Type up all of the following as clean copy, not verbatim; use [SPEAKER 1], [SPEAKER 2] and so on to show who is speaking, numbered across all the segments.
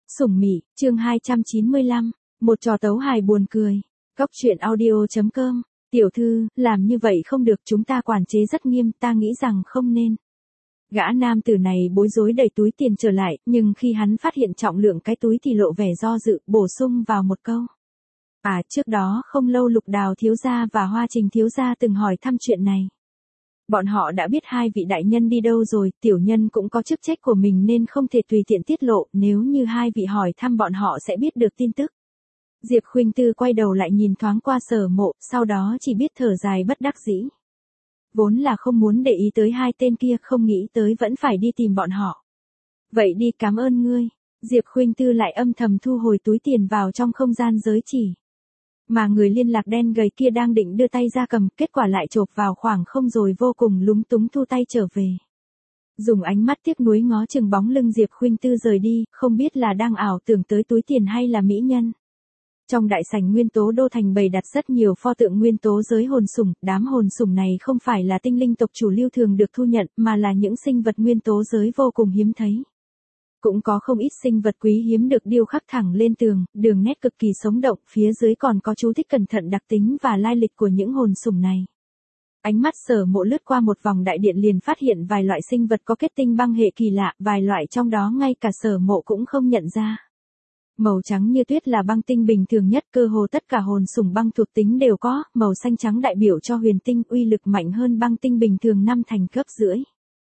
[SPEAKER 1] Sủng Mị, chương 295, một trò tấu hài buồn cười. Cóc truyện audio.com, tiểu thư, làm như vậy không được, chúng ta quản chế rất nghiêm, ta nghĩ rằng không nên. Gã nam tử này bối rối đẩy túi tiền trở lại, nhưng khi hắn phát hiện trọng lượng cái túi thì lộ vẻ do dự, bổ sung vào một câu. Trước đó không lâu Lục Đào thiếu gia và Hoa Trình thiếu gia từng hỏi thăm chuyện này. Bọn họ đã biết hai vị đại nhân đi đâu rồi, tiểu nhân cũng có chức trách của mình nên không thể tùy tiện tiết lộ, nếu như hai vị hỏi thăm bọn họ sẽ biết được tin tức. Diệp Khuynh Tư quay đầu lại nhìn thoáng qua Sở Mộ, sau đó chỉ biết thở dài bất đắc dĩ. Vốn là không muốn để ý tới hai tên kia, không nghĩ tới vẫn phải đi tìm bọn họ. Vậy đi, cảm ơn ngươi. Diệp Khuynh Tư lại âm thầm thu hồi túi tiền vào trong không gian giới chỉ. Mà người liên lạc đen gầy kia đang định đưa tay ra cầm, kết quả lại chộp vào khoảng không rồi vô cùng lúng túng thu tay trở về. Dùng ánh mắt tiếc nuối ngó chừng bóng lưng Diệp Khuynh Tư rời đi, không biết là đang ảo tưởng tới túi tiền hay là mỹ nhân. Trong đại sảnh nguyên tố đô thành bày đặt rất nhiều pho tượng nguyên tố giới hồn sủng, đám hồn sủng này không phải là tinh linh tộc chủ lưu thường được thu nhận, mà là những sinh vật nguyên tố giới vô cùng hiếm thấy. Cũng có không ít sinh vật quý hiếm được điêu khắc thẳng lên tường, đường nét cực kỳ sống động, phía dưới còn có chú thích cẩn thận đặc tính và lai lịch của những hồn sủng này. Ánh mắt Sở Mộ lướt qua một vòng đại điện liền phát hiện vài loại sinh vật có kết tinh băng hệ kỳ lạ, vài loại trong đó ngay cả Sở Mộ cũng không nhận ra. Màu trắng như tuyết là băng tinh bình thường nhất, cơ hồ tất cả hồn sủng băng thuộc tính đều có, màu xanh trắng đại biểu cho huyền tinh, uy lực mạnh hơn băng tinh bình thường 5 thành cấp rưỡi.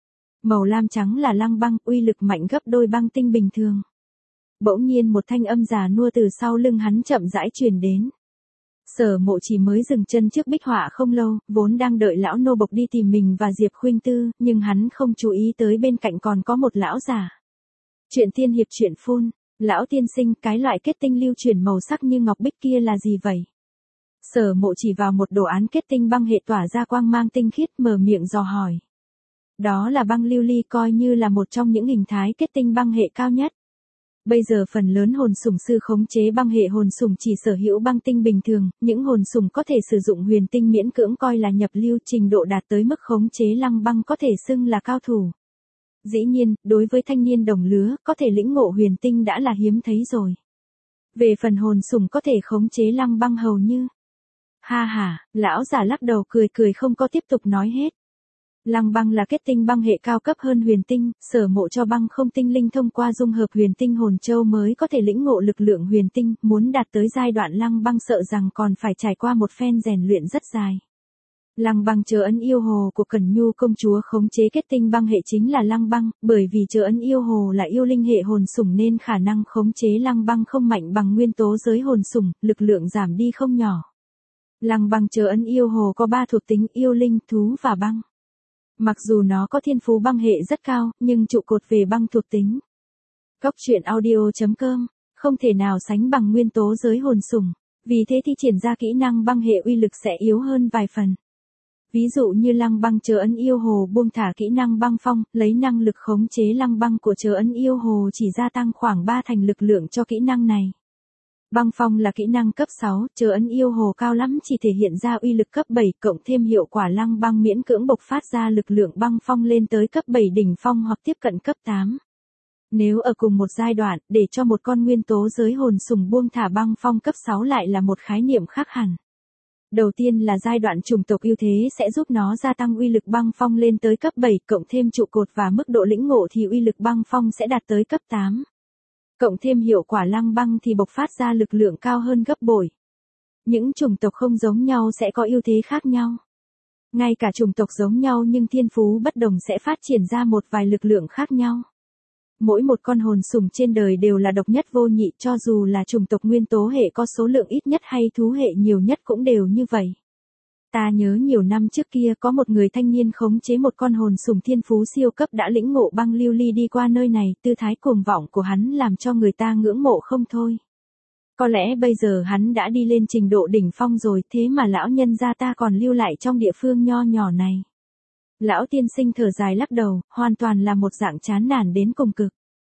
[SPEAKER 1] Màu lam trắng là lăng băng, uy lực mạnh gấp đôi băng tinh bình thường. Bỗng nhiên một thanh âm già nua từ sau lưng hắn chậm rãi truyền đến. Sở Mộ chỉ mới dừng chân trước bích họa không lâu, vốn đang đợi lão nô bộc đi tìm mình và Diệp Khuynh Tư, nhưng hắn không chú ý tới bên cạnh còn có một lão già. Chuyện tiên hiệp chuyện phun, lão tiên sinh, cái loại kết tinh lưu chuyển màu sắc như ngọc bích kia là gì vậy? Sở Mộ chỉ vào một đồ án kết tinh băng hệ tỏa ra quang mang tinh khiết, mở miệng dò hỏi. Đó là băng lưu ly, coi như là một trong những hình thái kết tinh băng hệ cao nhất. Bây giờ phần lớn hồn sủng sư khống chế băng hệ hồn sủng chỉ sở hữu băng tinh bình thường, những hồn sủng có thể sử dụng huyền tinh miễn cưỡng coi là nhập lưu, trình độ đạt tới mức khống chế lăng băng có thể xưng là cao thủ. Dĩ nhiên, đối với thanh niên đồng lứa, có thể lĩnh ngộ huyền tinh đã là hiếm thấy rồi. Về phần hồn sủng có thể khống chế lăng băng hầu như. Ha ha, lão giả lắc đầu cười không có tiếp tục nói hết. Lăng băng là kết tinh băng hệ cao cấp hơn huyền tinh, Sở Mộ cho băng không tinh linh thông qua dung hợp huyền tinh hồn châu mới có thể lĩnh ngộ lực lượng huyền tinh, muốn đạt tới giai đoạn lăng băng sợ rằng còn phải trải qua một phen rèn luyện rất dài. Lăng băng chớ ấn yêu hồ của Cẩn Nhu công chúa khống chế kết tinh băng hệ chính là lăng băng, bởi vì chớ ấn yêu hồ là yêu linh hệ hồn sủng nên khả năng khống chế lăng băng không mạnh bằng nguyên tố giới hồn sủng, lực lượng giảm đi không nhỏ. Lăng băng chớ ấn yêu hồ có 3 thuộc tính yêu linh, thú và băng. Mặc dù nó có thiên phú băng hệ rất cao, nhưng trụ cột về băng thuộc tính. Cóc truyện audio.com, không thể nào sánh bằng nguyên tố giới hồn sủng, vì thế thi triển ra kỹ năng băng hệ uy lực sẽ yếu hơn vài phần. Ví dụ như lăng băng chớ ấn yêu hồ buông thả kỹ năng băng phong, lấy năng lực khống chế lăng băng của chớ ấn yêu hồ chỉ gia tăng khoảng 3 thành lực lượng cho kỹ năng này. Băng phong là kỹ năng cấp 6, chớ ấn yêu hồ cao lắm chỉ thể hiện ra uy lực cấp 7, cộng thêm hiệu quả lăng băng miễn cưỡng bộc phát ra lực lượng băng phong lên tới cấp 7 đỉnh phong hoặc tiếp cận cấp 8. Nếu ở cùng một giai đoạn, để cho một con nguyên tố giới hồn sủng buông thả băng phong cấp 6 lại là một khái niệm khác hẳn. Đầu tiên là giai đoạn chủng tộc ưu thế sẽ giúp nó gia tăng uy lực băng phong lên tới cấp 7, cộng thêm trụ cột và mức độ lĩnh ngộ thì uy lực băng phong sẽ đạt tới cấp 8. Cộng thêm hiệu quả lăng băng thì bộc phát ra lực lượng cao hơn gấp bội. Những chủng tộc không giống nhau sẽ có ưu thế khác nhau. Ngay cả chủng tộc giống nhau nhưng thiên phú bất đồng sẽ phát triển ra một vài lực lượng khác nhau. Mỗi một con hồn sủng trên đời đều là độc nhất vô nhị, cho dù là chủng tộc nguyên tố hệ có số lượng ít nhất hay thú hệ nhiều nhất cũng đều như vậy. Ta nhớ nhiều năm trước kia có một người thanh niên khống chế một con hồn sủng thiên phú siêu cấp đã lĩnh ngộ băng lưu ly đi qua nơi này, tư thái cuồng vọng của hắn làm cho người ta ngưỡng mộ không thôi. Có lẽ bây giờ hắn đã đi lên trình độ đỉnh phong rồi, thế mà lão nhân gia ta còn lưu lại trong địa phương nho nhỏ này. Lão tiên sinh thở dài lắc đầu, hoàn toàn là một dạng chán nản đến cùng cực.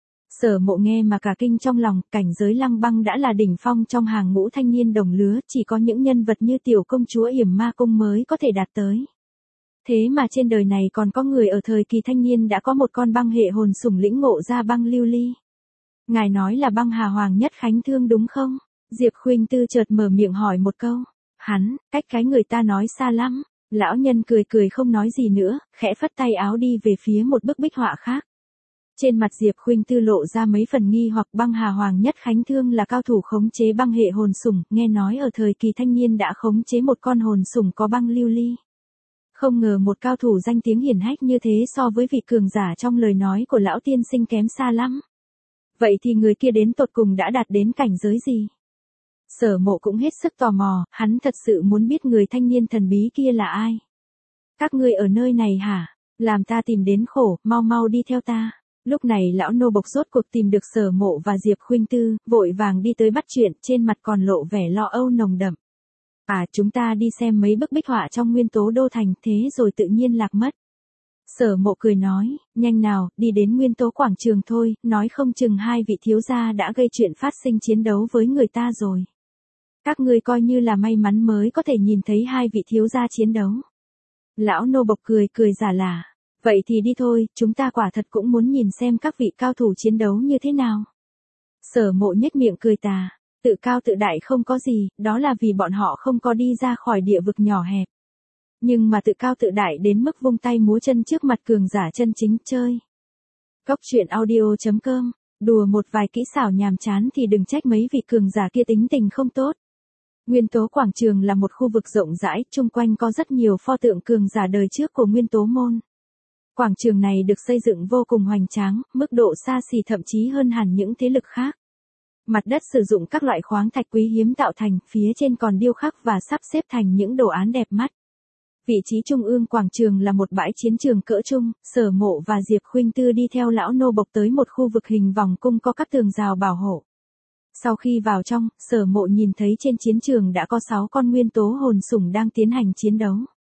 [SPEAKER 1] Sở Mộ nghe mà cả kinh trong lòng, cảnh giới lăng băng đã là đỉnh phong trong hàng ngũ thanh niên đồng lứa, chỉ có những nhân vật như tiểu công chúa Yểm Ma Cung mới có thể đạt tới. Thế mà trên đời này còn có người ở thời kỳ thanh niên đã có một con băng hệ hồn sủng lĩnh ngộ ra băng lưu ly. Ngài nói là băng hà Hoàng Nhất Khánh Thương đúng không? Diệp Khuynh Tư chợt mở miệng hỏi một câu. Hắn, cách cái người ta nói xa lắm. Lão nhân cười cười không nói gì nữa, khẽ phất tay áo đi về phía một bức bích họa khác. Trên mặt Diệp Khuynh Tư lộ ra mấy phần nghi hoặc. Băng hà Hoàng Nhất Khánh Thương là cao thủ khống chế băng hệ hồn sủng, nghe nói ở thời kỳ thanh niên đã khống chế một con hồn sủng có băng lưu ly. Không ngờ một cao thủ danh tiếng hiển hách như thế so với vị cường giả trong lời nói của lão tiên sinh kém xa lắm. Vậy thì người kia đến tột cùng đã đạt đến cảnh giới gì? Sở Mộ cũng hết sức tò mò, hắn thật sự muốn biết người thanh niên thần bí kia là ai. Các ngươi ở nơi này hả? Làm ta tìm đến khổ, mau mau đi theo ta. Lúc này lão nô bộc rốt cuộc tìm được Sở Mộ và Diệp Khuynh Tư, vội vàng đi tới bắt chuyện, trên mặt còn lộ vẻ lo âu nồng đậm. À, chúng ta đi xem mấy bức bích họa trong Nguyên Tố Đô Thành, thế rồi tự nhiên lạc mất. Sở Mộ cười nói, nhanh nào, đi đến Nguyên Tố Quảng Trường thôi, nói không chừng hai vị thiếu gia đã gây chuyện phát sinh chiến đấu với người ta rồi. Các ngươi coi như là may mắn mới có thể nhìn thấy hai vị thiếu gia chiến đấu. Lão nô bộc cười cười giả lả. Vậy thì đi thôi, chúng ta quả thật cũng muốn nhìn xem các vị cao thủ chiến đấu như thế nào. Sở Mộ nhếch miệng cười tà. Tự cao tự đại không có gì, đó là vì bọn họ không có đi ra khỏi địa vực nhỏ hẹp. Nhưng mà tự cao tự đại đến mức vung tay múa chân trước mặt cường giả chân chính chơi. Cốc truyện audio.com, đùa một vài kỹ xảo nhàm chán thì đừng trách mấy vị cường giả kia tính tình không tốt. Nguyên Tố Quảng Trường là một khu vực rộng rãi, chung quanh có rất nhiều pho tượng cường giả đời trước của Nguyên Tố Môn. Quảng trường này được xây dựng vô cùng hoành tráng, mức độ xa xỉ thậm chí hơn hẳn những thế lực khác. Mặt đất sử dụng các loại khoáng thạch quý hiếm tạo thành, phía trên còn điêu khắc và sắp xếp thành những đồ án đẹp mắt. Vị trí trung ương quảng trường là một bãi chiến trường cỡ trung, Sở Mộ và Diệp Khuynh Tư đi theo lão nô bộc tới một khu vực hình vòng cung có các tường rào bảo hộ. Sau khi vào trong, Sở Mộ nhìn thấy trên chiến trường đã có 6 con nguyên tố hồn sủng đang tiến hành chiến đấu.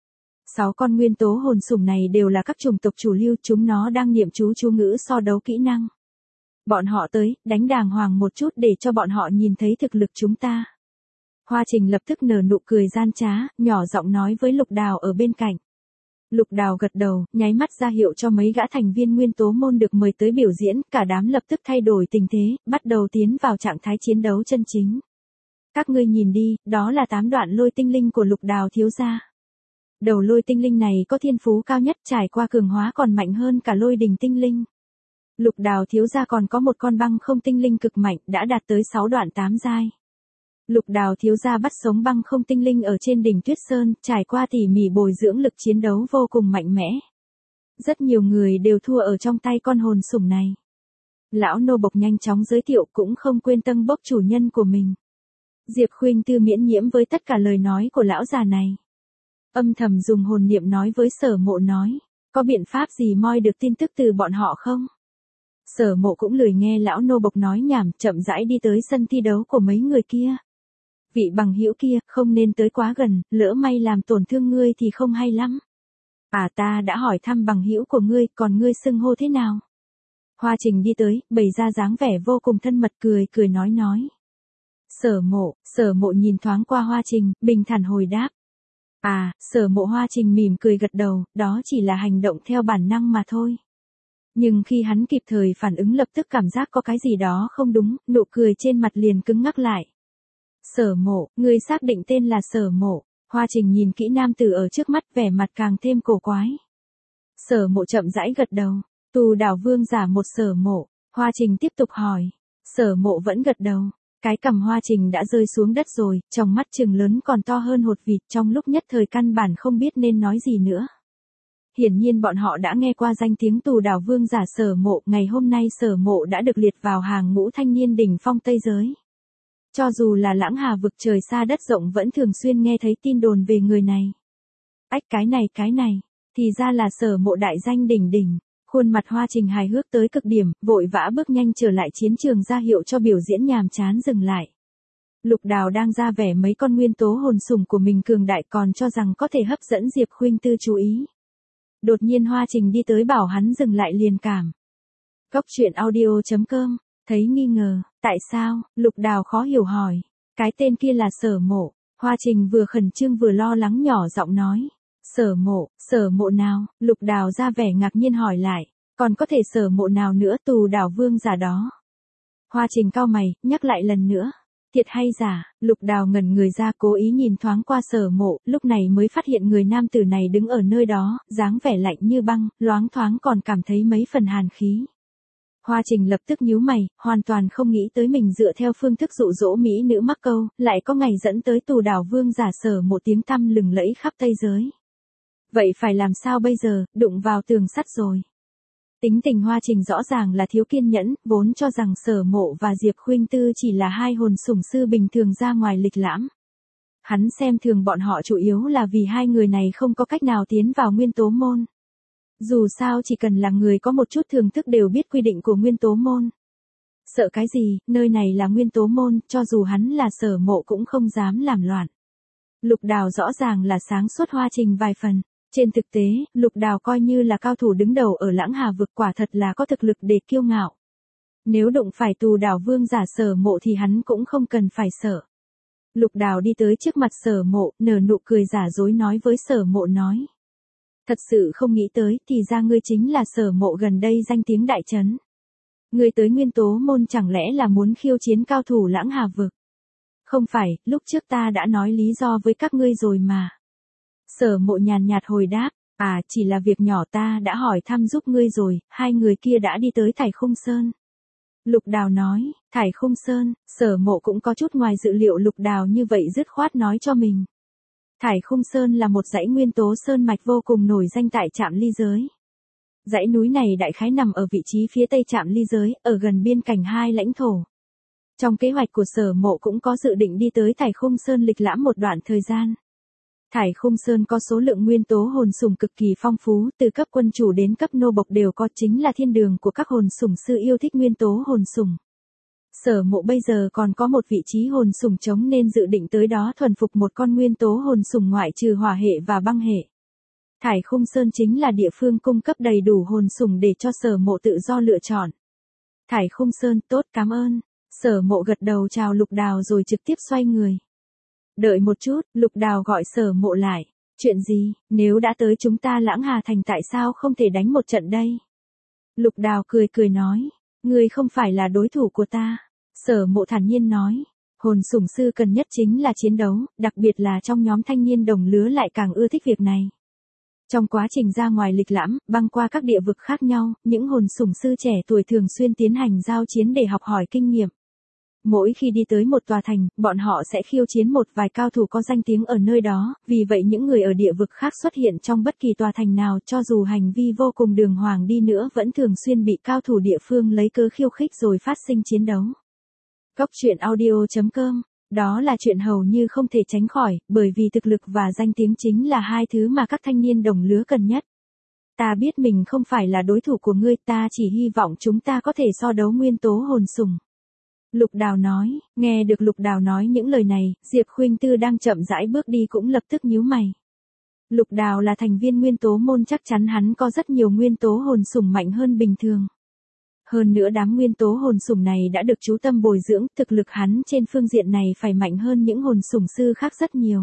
[SPEAKER 1] 6 con nguyên tố hồn sủng này đều là các chủng tộc chủ lưu, chúng nó đang niệm chú ngữ so đấu kỹ năng. Bọn họ tới, đánh đàng hoàng một chút để cho bọn họ nhìn thấy thực lực chúng ta. Hoa Trình lập tức nở nụ cười gian trá, nhỏ giọng nói với Lục Đào ở bên cạnh. Lục Đào gật đầu, nháy mắt ra hiệu cho mấy gã thành viên Nguyên Tố Môn được mời tới biểu diễn, cả đám lập tức thay đổi tình thế, bắt đầu tiến vào trạng thái chiến đấu chân chính. Các ngươi nhìn đi, đó là 8 đoạn lôi tinh linh của Lục Đào thiếu gia. Đầu lôi tinh linh này có thiên phú cao nhất, trải qua cường hóa còn mạnh hơn cả lôi đình tinh linh. Lục Đào thiếu gia còn có một con băng không tinh linh cực mạnh, đã đạt tới 6 đoạn 8 giai. Lục Đào thiếu gia bắt sống băng không tinh linh ở trên đỉnh Tuyết Sơn, trải qua tỉ mỉ bồi dưỡng lực chiến đấu vô cùng mạnh mẽ. Rất nhiều người đều thua ở trong tay con hồn sủng này. Lão nô bộc nhanh chóng giới thiệu, cũng không quên tâng bốc chủ nhân của mình. Diệp Khuynh Tư miễn nhiễm với tất cả lời nói của lão già này. Âm thầm dùng hồn niệm nói với Sở Mộ nói, có biện pháp gì moi được tin tức từ bọn họ không? Sở Mộ cũng lười nghe lão nô bộc nói nhảm, chậm rãi đi tới sân thi đấu của mấy người kia. Vị bằng hữu kia, không nên tới quá gần, lỡ may làm tổn thương ngươi thì không hay lắm. À, ta đã hỏi thăm bằng hữu của ngươi, còn ngươi xưng hô thế nào? Hoa Trình đi tới, bày ra dáng vẻ vô cùng thân mật, cười nói. Sở Mộ nhìn thoáng qua Hoa Trình, bình thản hồi đáp. À, Sở Mộ. Hoa Trình mỉm cười gật đầu, đó chỉ là hành động theo bản năng mà thôi. Nhưng khi hắn kịp thời phản ứng lập tức cảm giác có cái gì đó không đúng, nụ cười trên mặt liền cứng ngắc lại. Sở Mộ, ngươi xác định tên là Sở Mộ? Hoa Trình nhìn kỹ nam tử ở trước mắt, vẻ mặt càng thêm cổ quái. Sở Mộ chậm rãi gật đầu. Tù Đảo Vương giả một Sở Mộ. Hoa Trình tiếp tục hỏi. Sở Mộ vẫn gật đầu. Cái cằm Hoa Trình đã rơi xuống đất rồi, trong mắt trừng lớn còn to hơn hột vịt, trong lúc nhất thời căn bản không biết nên nói gì nữa. Hiển nhiên bọn họ đã nghe qua danh tiếng Tù Đảo Vương giả Sở Mộ, ngày hôm nay Sở Mộ đã được liệt vào hàng ngũ thanh niên đỉnh phong Tây giới. Cho dù là Lãng Hà vực trời xa đất rộng vẫn thường xuyên nghe thấy tin đồn về người này. Ách, cái này, thì ra là Sở Mộ đại danh đỉnh đỉnh. Khuôn mặt Hoa Trình hài hước tới cực điểm, vội vã bước nhanh trở lại chiến trường ra hiệu cho biểu diễn nhàm chán dừng lại. Lục Đào đang ra vẻ mấy con nguyên tố hồn sủng của mình cường đại, còn cho rằng có thể hấp dẫn Diệp Khuynh Tư chú ý. Đột nhiên Hoa Trình đi tới bảo hắn dừng lại liền cảm. Cốc truyện audio.com, thấy nghi ngờ, tại sao? Lục Đào khó hiểu hỏi. Cái tên kia là Sở Mộ. Hoa Trình vừa khẩn trương vừa lo lắng nhỏ giọng nói. Sở Mộ nào? Lục Đào ra vẻ ngạc nhiên hỏi lại. Còn có thể Sở Mộ nào nữa? Tù Đảo Vương giả đó. Hoa Trình cau mày, nhắc lại lần nữa. Thiệt hay giả? Lục Đào ngẩn người ra, cố ý nhìn thoáng qua Sở Mộ, lúc này mới phát hiện người nam tử này đứng ở nơi đó, dáng vẻ lạnh như băng, loáng thoáng còn cảm thấy mấy phần hàn khí. Hoa Trình lập tức nhíu mày, hoàn toàn không nghĩ tới mình dựa theo phương thức dụ dỗ mỹ nữ mắc câu, lại có ngày dẫn tới tù đảo vương giả Sở Mộ tiếng tăm lừng lẫy khắp Tây giới. Vậy phải làm sao bây giờ, đụng vào tường sắt rồi. Tính tình Hoa Trình rõ ràng là thiếu kiên nhẫn, vốn cho rằng Sở Mộ và Diệp Khuynh Tư chỉ là hai hồn sủng sư bình thường ra ngoài lịch lãm. Hắn xem thường bọn họ chủ yếu là vì hai người này không có cách nào tiến vào nguyên tố môn. Dù sao chỉ cần là người có một chút thưởng thức đều biết quy định của nguyên tố môn. Sợ cái gì, nơi này là nguyên tố môn, cho dù hắn là Sở Mộ cũng không dám làm loạn. Lục Đào rõ ràng là sáng suốt Hoa Trình vài phần. Trên thực tế, Lục Đào coi như là cao thủ đứng đầu ở Lãng Hà vực, quả thật là có thực lực để kiêu ngạo. Nếu đụng phải tù đảo vương giả Sở Mộ thì hắn cũng không cần phải sợ. Lục Đào đi tới trước mặt Sở Mộ, nở nụ cười giả dối nói với Sở Mộ nói. Thật sự không nghĩ tới, thì ra ngươi chính là Sở Mộ gần đây danh tiếng đại trấn. Ngươi tới nguyên tố môn chẳng lẽ là muốn khiêu chiến cao thủ Lãng Hà vực? Không phải, lúc trước ta đã nói lý do với các ngươi rồi mà. Sở Mộ nhàn nhạt hồi đáp, chỉ là việc nhỏ, ta đã hỏi thăm giúp ngươi rồi, hai người kia đã đi tới Thải Khung Sơn. Lục Đào nói, Thải Khung Sơn, Sở Mộ cũng có chút ngoài dự liệu Lục Đào như vậy dứt khoát nói cho mình. Thải Khung Sơn là một dãy nguyên tố sơn mạch vô cùng nổi danh tại trạm ly giới. Dãy núi này đại khái nằm ở vị trí phía tây trạm ly giới, ở gần biên cảnh hai lãnh thổ. Trong kế hoạch của Sở Mộ cũng có dự định đi tới Thải Khung Sơn lịch lãm một đoạn thời gian. Thải Khung Sơn có số lượng nguyên tố hồn sủng cực kỳ phong phú, từ cấp quân chủ đến cấp nô bộc đều có, chính là thiên đường của các hồn sủng sư yêu thích nguyên tố hồn sủng. Sở Mộ bây giờ còn có một vị trí hồn sủng trống nên dự định tới đó thuần phục một con nguyên tố hồn sủng ngoại trừ hỏa hệ và băng hệ. Thải Khung Sơn chính là địa phương cung cấp đầy đủ hồn sủng để cho Sở Mộ tự do lựa chọn. Thải Khung Sơn, tốt, cảm ơn. Sở Mộ gật đầu chào Lục Đào rồi trực tiếp xoay người. Đợi một chút, Lục Đào gọi Sở Mộ lại. Chuyện gì, nếu đã tới chúng ta Lãng Hà Thành tại sao không thể đánh một trận đây? Lục Đào cười cười nói, ngươi không phải là đối thủ của ta. Sở Mộ thản nhiên nói, hồn sủng sư cần nhất chính là chiến đấu, đặc biệt là trong nhóm thanh niên đồng lứa lại càng ưa thích việc này. Trong quá trình ra ngoài lịch lãm, băng qua các địa vực khác nhau, những hồn sủng sư trẻ tuổi thường xuyên tiến hành giao chiến để học hỏi kinh nghiệm. Mỗi khi đi tới một tòa thành, bọn họ sẽ khiêu chiến một vài cao thủ có danh tiếng ở nơi đó, vì vậy những người ở địa vực khác xuất hiện trong bất kỳ tòa thành nào cho dù hành vi vô cùng đường hoàng đi nữa vẫn thường xuyên bị cao thủ địa phương lấy cớ khiêu khích rồi phát sinh chiến đấu. Cốc truyện audio.com, đó là chuyện hầu như không thể tránh khỏi, bởi vì thực lực và danh tiếng chính là hai thứ mà các thanh niên đồng lứa cần nhất. Ta biết mình không phải là đối thủ của ngươi, ta chỉ hy vọng chúng ta có thể so đấu nguyên tố hồn sủng. Lục Đào nói, nghe được Lục Đào nói những lời này, Diệp Khuynh Tư đang chậm rãi bước đi cũng lập tức nhíu mày. Lục Đào là thành viên nguyên tố môn, chắc chắn hắn có rất nhiều nguyên tố hồn sủng mạnh hơn bình thường. Hơn nữa đám nguyên tố hồn sủng này đã được chú tâm bồi dưỡng, thực lực hắn trên phương diện này phải mạnh hơn những hồn sủng sư khác rất nhiều.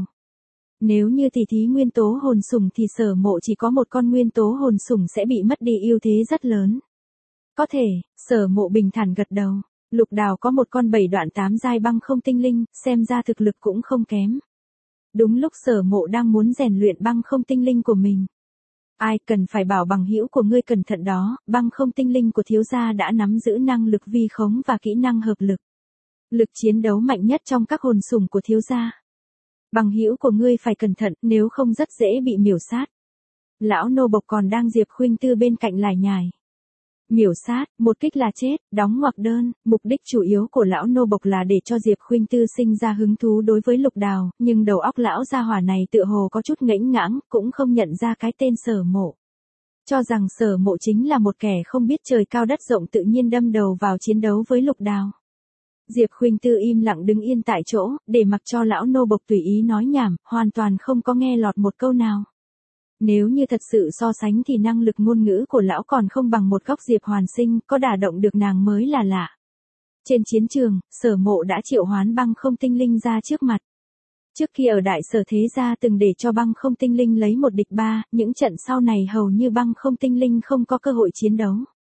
[SPEAKER 1] Nếu như tỉ thí nguyên tố hồn sủng thì Sở Mộ chỉ có một con nguyên tố hồn sủng sẽ bị mất đi ưu thế rất lớn. Có thể, Sở Mộ bình thản gật đầu. Lục Đào có một con 7 đoạn 8 giai băng không tinh linh, xem ra thực lực cũng không kém. Đúng lúc Sở Mộ đang muốn rèn luyện băng không tinh linh của mình. Ai cần phải bảo bằng hữu của ngươi cẩn thận đó, băng không tinh linh của thiếu gia đã nắm giữ năng lực vi khống và kỹ năng hợp lực. Lực chiến đấu mạnh nhất trong các hồn sủng của thiếu gia. Bằng hữu của ngươi phải cẩn thận, nếu không rất dễ bị miểu sát. Lão nô bộc còn đang Diệp Khuynh Tư bên cạnh lải nhải. Miểu sát, một kích là chết, đóng ngoặc đơn, mục đích chủ yếu của lão nô bộc là để cho Diệp Khuynh Tư sinh ra hứng thú đối với Lục Đào, nhưng đầu óc lão gia hỏa này tựa hồ có chút ngẫnh ngãng, cũng không nhận ra cái tên Sở Mộ. Cho rằng Sở Mộ chính là một kẻ không biết trời cao đất rộng tự nhiên đâm đầu vào chiến đấu với Lục Đào. Diệp Khuynh Tư im lặng đứng yên tại chỗ, để mặc cho lão nô bộc tùy ý nói nhảm, hoàn toàn không có nghe lọt một câu nào. Nếu như thật sự so sánh thì năng lực ngôn ngữ của lão còn không bằng một góc Diệp Hoàn Sinh, có đả động được nàng mới là lạ. Trên chiến trường, Sở Mộ đã triệu hoán băng không tinh linh ra trước mặt. Trước khi ở Đại Sở Thế Gia từng để cho băng không tinh linh lấy một địch ba, những trận sau này hầu như băng không tinh linh không có cơ hội chiến đấu.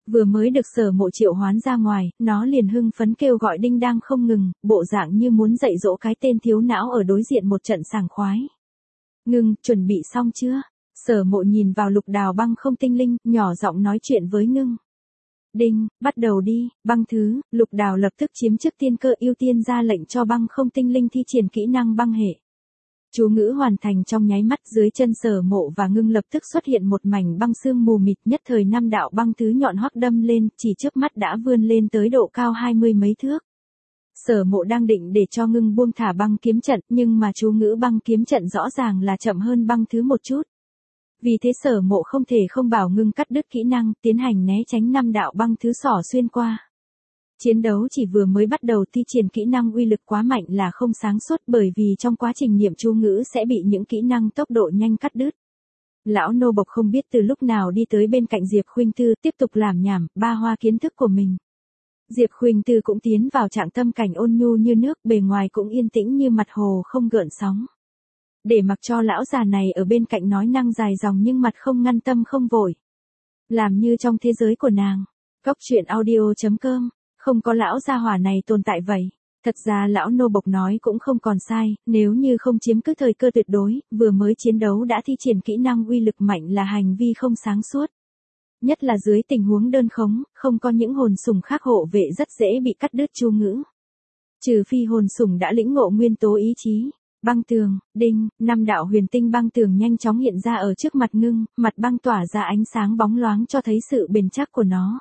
[SPEAKER 1] Vừa mới được Sở Mộ triệu hoán ra ngoài, nó liền hưng phấn kêu gọi đinh đang không ngừng, bộ dạng như muốn dạy dỗ cái tên thiếu não ở đối diện một trận sảng khoái. Ngưng, chuẩn bị xong chưa? Sở Mộ nhìn vào Lục Đào băng không tinh linh, nhỏ giọng nói chuyện với Ngưng. Đinh, bắt đầu đi, băng thứ, Lục Đào lập tức chiếm trước tiên cơ ưu tiên ra lệnh cho băng không tinh linh thi triển kỹ năng băng hệ. Chú ngữ hoàn thành trong nháy mắt, dưới chân Sở Mộ và Ngưng lập tức xuất hiện một mảnh băng sương mù mịt, nhất thời 5 đạo băng thứ nhọn hoắc đâm lên, chỉ chớp mắt đã vươn lên tới độ cao 20 mấy thước. Sở Mộ đang định để cho Ngưng buông thả băng kiếm trận, nhưng mà chú ngữ băng kiếm trận rõ ràng là chậm hơn băng thứ một chút. Vì thế Sở Mộ không thể không bảo Ngưng cắt đứt kỹ năng, tiến hành né tránh 5 đạo băng thứ xỏ xuyên qua. Chiến đấu chỉ vừa mới bắt đầu, thi triển kỹ năng uy lực quá mạnh là không sáng suốt, bởi vì trong quá trình niệm chú ngữ sẽ bị những kỹ năng tốc độ nhanh cắt đứt. Lão nô bộc không biết từ lúc nào đi tới bên cạnh Diệp Khuynh Tư, tiếp tục làm nhảm, ba hoa kiến thức của mình. Diệp Khuynh Tư cũng tiến vào trạng tâm cảnh ôn nhu như nước, bề ngoài cũng yên tĩnh như mặt hồ không gợn sóng. Để mặc cho lão già này ở bên cạnh nói năng dài dòng nhưng mặt không ngăn tâm không vội. Làm như trong thế giới của nàng. Cóc truyện audio.com, không có lão gia hỏa này tồn tại vậy. Thật ra lão nô bộc nói cũng không còn sai, nếu như không chiếm cứ thời cơ tuyệt đối, vừa mới chiến đấu đã thi triển kỹ năng uy lực mạnh là hành vi không sáng suốt. Nhất là dưới tình huống đơn khống, không có những hồn sủng khác hộ vệ rất dễ bị cắt đứt chú ngữ. Trừ phi hồn sủng đã lĩnh ngộ nguyên tố ý chí. Băng tường, đinh, 5 đạo huyền tinh băng tường nhanh chóng hiện ra ở trước mặt Ngưng, mặt băng tỏa ra ánh sáng bóng loáng cho thấy sự bền chắc của nó.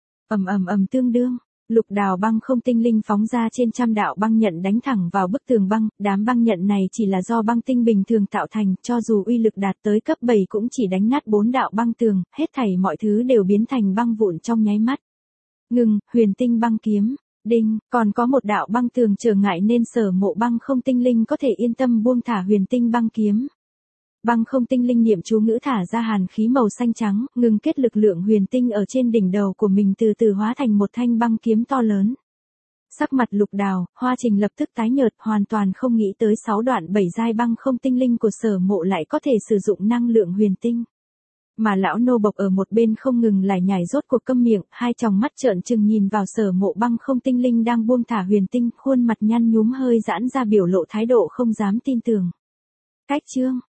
[SPEAKER 1] Tương đương, Lục Đào băng không tinh linh phóng ra trên trăm đạo băng nhận đánh thẳng vào bức tường băng, đám băng nhận này chỉ là do băng tinh bình thường tạo thành, cho dù uy lực đạt tới cấp 7 cũng chỉ đánh nát 4 đạo băng tường, hết thảy mọi thứ đều biến thành băng vụn trong nháy mắt. Ngưng, huyền tinh băng kiếm. Đinh, còn có một đạo băng tường trở ngại nên Sở Mộ băng không tinh linh có thể yên tâm buông thả huyền tinh băng kiếm. Băng không tinh linh niệm chú ngữ thả ra hàn khí màu xanh trắng, ngừng kết lực lượng huyền tinh ở trên đỉnh đầu của mình từ từ hóa thành một thanh băng kiếm to lớn. Sắc mặt Lục Đào, Hoa Trình lập tức tái nhợt, hoàn toàn không nghĩ tới 6 đoạn 7 giai băng không tinh linh của Sở Mộ lại có thể sử dụng năng lượng huyền tinh. Mà lão nô bộc ở một bên không ngừng lải nhải rốt cuộc câm miệng, hai tròng mắt trợn trừng nhìn vào Sở Mộ băng không tinh linh đang buông thả huyền tinh, khuôn mặt nhăn nhúm hơi giãn ra biểu lộ thái độ không dám tin tưởng. Cách chương